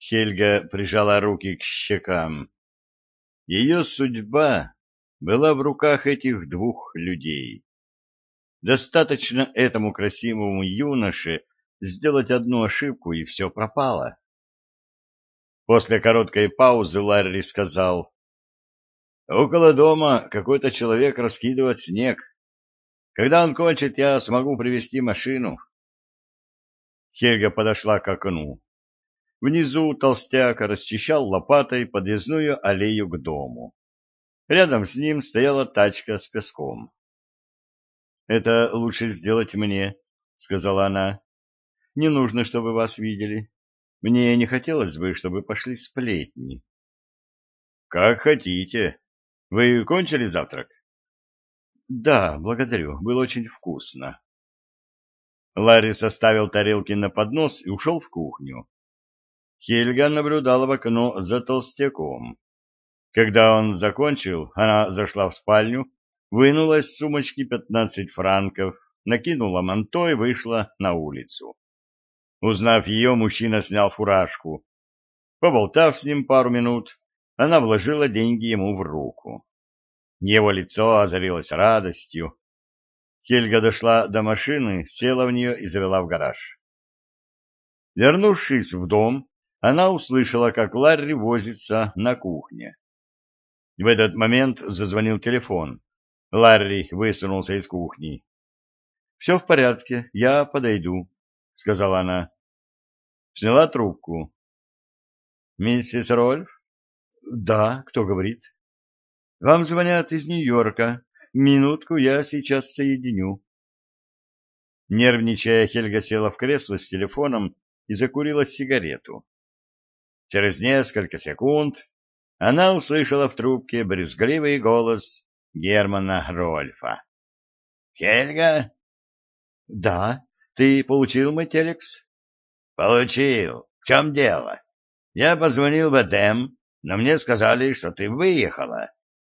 Хельга прижала руки к щекам. Ее судьба была в руках этих двух людей. Достаточно этому красивому юноше сделать одну ошибку, и все пропало. После короткой паузы Ларри сказал: «Около дома какой-то человек раскидывает снег. Когда он кончит, я смогу привезти машину». Хельга подошла к окну. Внизу толстяк расчищал лопатой подъездную аллею к дому. Рядом с ним стояла тачка с песком. «Это лучше сделать мне», — сказала она. «Не нужно, чтобы вас видели. Мне не хотелось бы, чтобы пошли сплетни». «Как хотите. Вы кончили завтрак?» «Да, благодарю. Было очень вкусно». Ларри составил тарелки на поднос и ушел в кухню. Хельга наблюдала в окно за толстяком. Когда он закончил, она зашла в спальню, вынула из сумочки 15 франков, накинула манто и вышла на улицу. Узнав ее, мужчина снял фуражку. Поболтав с ним пару минут, она вложила деньги ему в руку. Его лицо озарилось радостью. Хельга дошла до машины, села в нее и завела в гараж. Вернувшись в дом, она услышала, как Ларри возится на кухне. В этот момент зазвонил телефон. Ларри высунулся из кухни. — Все в порядке, я подойду, — сказала она. Сняла трубку. — Миссис Рольф? — Да, кто говорит? — Вам звонят из Нью-Йорка. Минутку, я сейчас соединю. Нервничая, Хельга села в кресло с телефоном и закурила сигарету. Через несколько секунд она услышала в трубке брюзгливый голос Германа Рольфа. — Хельга? — Да. Ты получил мой телекс? — Получил. В чем дело? Я позвонил в Эдем, но мне сказали, что ты выехала.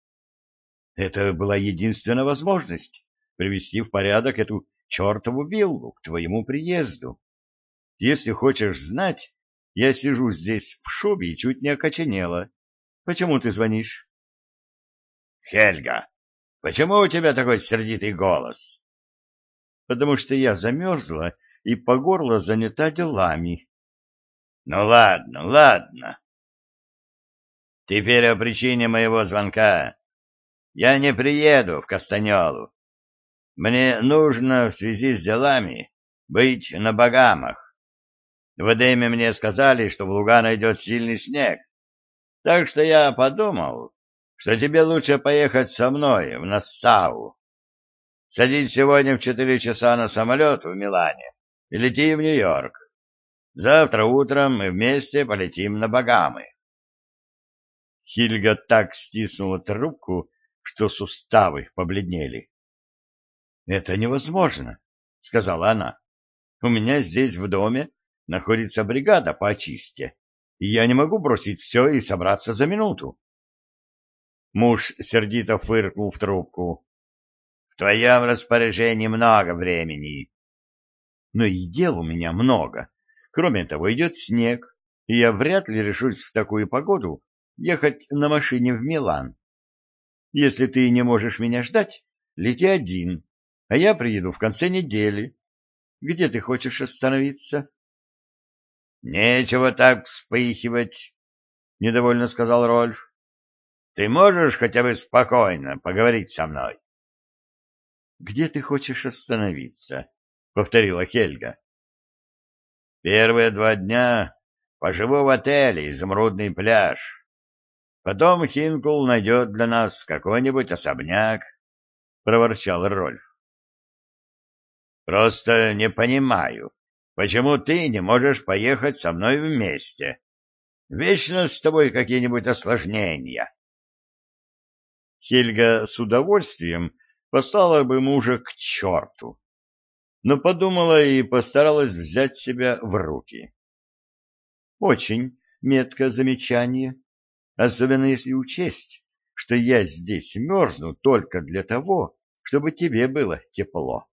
Это была единственная возможность привести в порядок эту чертову виллу к твоему приезду. Если хочешь знать, я сижу здесь в шубе и чуть не окоченела. Почему ты звонишь? — Хельга, почему у тебя такой сердитый голос? — Потому что я замерзла и по горло занята делами. — Ну ладно, ладно. Теперь о причине моего звонка. Я не приеду в Кастаньолу. Мне нужно в связи с делами быть на Багамах. В Эдеме мне сказали, что в Лугано идет сильный снег, так что я подумал, что тебе лучше поехать со мной в Нассау. Садись сегодня в 4 часа на самолет в Милане и лети в Нью-Йорк. Завтра утром мы вместе полетим на Багамы. Хильга так стиснула трубку, что суставы побледнели. — Это невозможно, — сказала она. — У меня здесь в доме находится бригада по очистке, и я не могу бросить все и собраться за минуту. Муж сердито фыркнул в трубку. — В твоем распоряжении много времени. — Но и дел у меня много. Кроме того, идет снег, и я вряд ли решусь в такую погоду ехать на машине в Милан. Если ты не можешь меня ждать, лети один, а я приеду в конце недели. Где ты хочешь остановиться? — Нечего так вспыхивать, — недовольно сказал Рольф. — Ты можешь хотя бы спокойно поговорить со мной? — Где ты хочешь остановиться? — повторила Хельга. — Первые 2 дня поживу в отеле «Изумрудный пляж». Потом Хинкл найдет для нас какой-нибудь особняк, — проворчал Рольф. — Просто не понимаю, почему ты не можешь поехать со мной вместе? Вечно с тобой какие-нибудь осложнения. Хельга с удовольствием послала бы мужа к черту, но подумала и постаралась взять себя в руки. — Очень меткое замечание. Особенно если учесть, что я здесь мерзну только для того, чтобы тебе было тепло.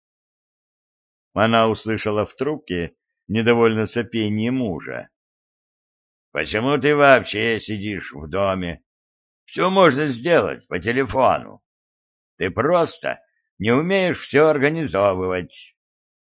Она услышала в трубке недовольно сопение мужа. Почему ты вообще сидишь в доме? Все можно сделать по телефону. Ты просто не умеешь все организовывать.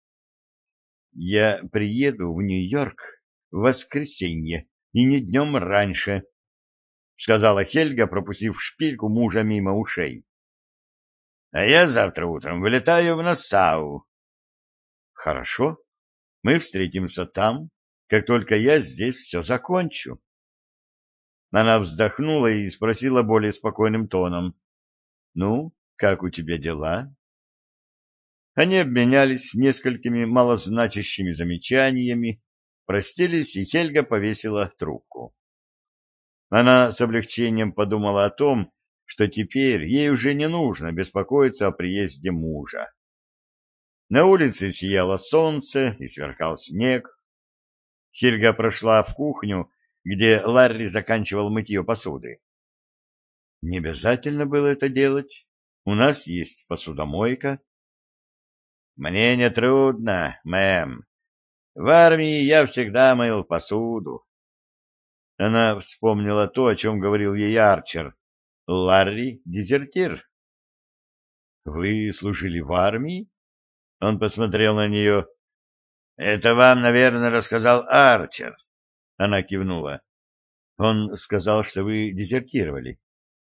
Я приеду в Нью-Йорк в воскресенье и не днем раньше, — сказала Хельга, пропустив шпильку мужа мимо ушей. — А я завтра утром вылетаю в Нассау. — Хорошо, мы встретимся там, как только я здесь все закончу. Она вздохнула и спросила более спокойным тоном. — Ну, как у тебя дела? Они обменялись несколькими малозначащими замечаниями, простились, и Хельга повесила трубку. Она с облегчением подумала о том, что теперь ей уже не нужно беспокоиться о приезде мужа. На улице сияло солнце и сверкал снег. Хельга прошла в кухню, где Ларри заканчивал мытье посуды. Не обязательно было это делать. У нас есть посудомойка. Мне не трудно, мэм. В армии я всегда мыл посуду. Она вспомнила то, о чем говорил ей Арчер. Ларри — дезертир. Вы служили в армии? Он посмотрел на нее. Это вам, наверное, рассказал Арчер. Она кивнула. Он сказал, что вы дезертировали.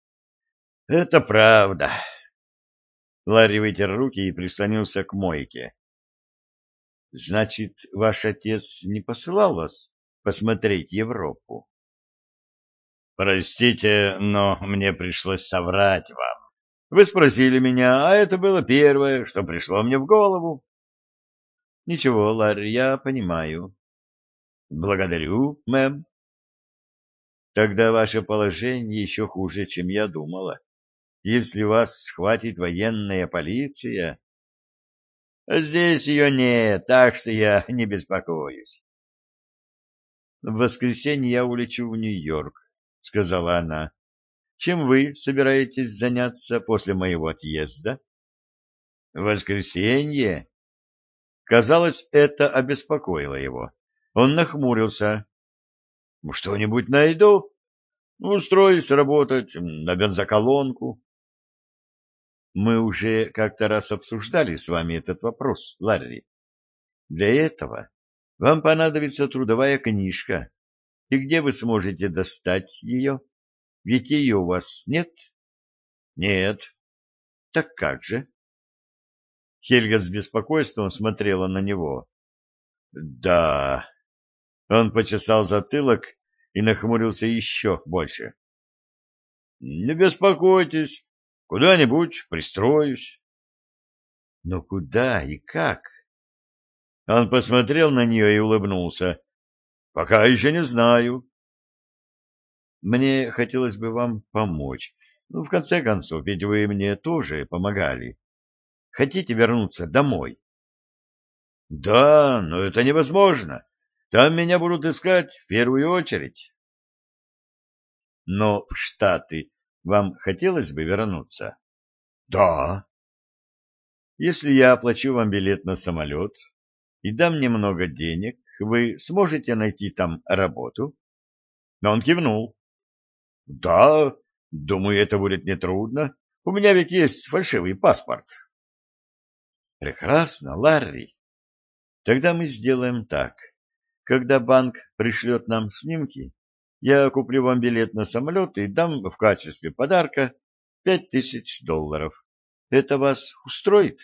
Это правда. Ларри вытер руки и прислонился к мойке. Значит, ваш отец не посылал вас посмотреть Европу? Простите, но мне пришлось соврать вам. Вы спросили меня, а это было первое, что пришло мне в голову. Ничего, Ларри, я понимаю. Благодарю, мэм. Тогда ваше положение еще хуже, чем я думала. Если вас схватит военная полиция... Здесь ее нет, так что я не беспокоюсь. В воскресенье я улечу в Нью-Йорк, — сказала она. Чем вы собираетесь заняться после моего отъезда? В воскресенье? Казалось, это обеспокоило его. Он нахмурился. Что-нибудь найду? Устроюсь работать на бензоколонку. Мы уже как-то раз обсуждали с вами этот вопрос, Ларри. Для этого вам понадобится трудовая книжка. И где вы сможете достать ее? Ведь ее у вас нет? Нет. Так как же? Хельга с беспокойством смотрела на него. Да. Он почесал затылок и нахмурился еще больше. Не беспокойтесь, куда-нибудь пристроюсь. Но куда и как? Он посмотрел на нее и улыбнулся. Пока еще не знаю. Мне хотелось бы вам помочь. Ну, в конце концов, ведь вы мне тоже помогали. Хотите вернуться домой? Да, но это невозможно. Там меня будут искать в первую очередь. Но в Штаты вам хотелось бы вернуться? Да. Если я оплачу вам билет на самолет и дам немного денег, вы сможете найти там работу? Но он кивнул. Да, думаю, это будет нетрудно. У меня ведь есть фальшивый паспорт. Прекрасно, Ларри. Тогда мы сделаем так. Когда банк пришлет нам снимки, я куплю вам билет на самолет и дам в качестве подарка $5000. Это вас устроит?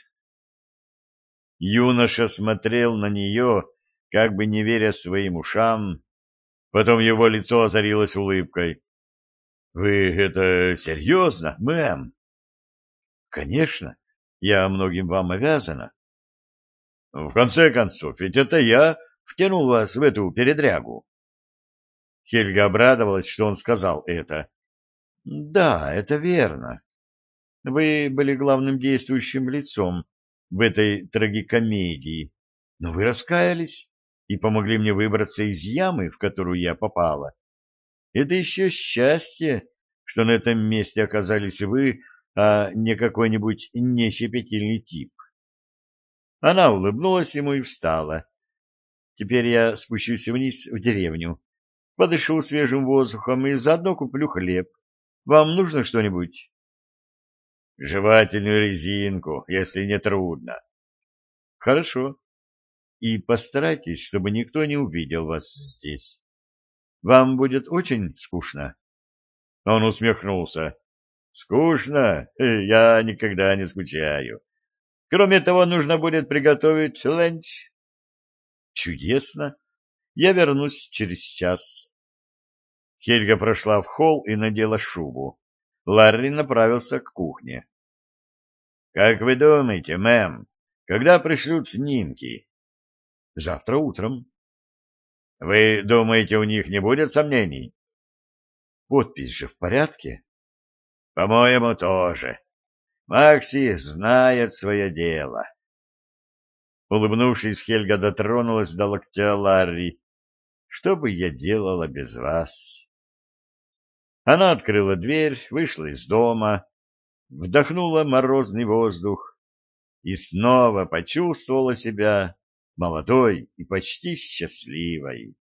Юноша смотрел на нее, как бы не веря своим ушам. Потом его лицо озарилось улыбкой. — Вы это серьезно, мэм? — Конечно, я многим вам обязана. — В конце концов, ведь это я втянул вас в эту передрягу. Хельга обрадовалась, что он сказал это. — Да, это верно. Вы были главным действующим лицом в этой трагикомедии, но вы раскаялись и помогли мне выбраться из ямы, в которую я попала. Это еще счастье, что на этом месте оказались вы, а не какой-нибудь нещепетильный тип. Она улыбнулась ему и встала. Теперь я спущусь вниз в деревню. Подышу свежим воздухом и заодно куплю хлеб. Вам нужно что-нибудь? Жевательную резинку, если не трудно. Хорошо. И постарайтесь, чтобы никто не увидел вас здесь. Вам будет очень скучно. Он усмехнулся. Скучно? Я никогда не скучаю. Кроме того, нужно будет приготовить ленч. Чудесно. Я вернусь через час. Хельга прошла в холл и надела шубу. Ларри направился к кухне. — Как вы думаете, мэм, когда пришлют снимки? — Завтра утром. — Вы думаете, у них не будет сомнений? — Подпись же в порядке? — По-моему, тоже. Макси знает свое дело. Улыбнувшись, Хельга дотронулась до локтя Ларри. — Что бы я делала без вас? Она открыла дверь, вышла из дома, вдохнула морозный воздух и снова почувствовала себя молодой и почти счастливой.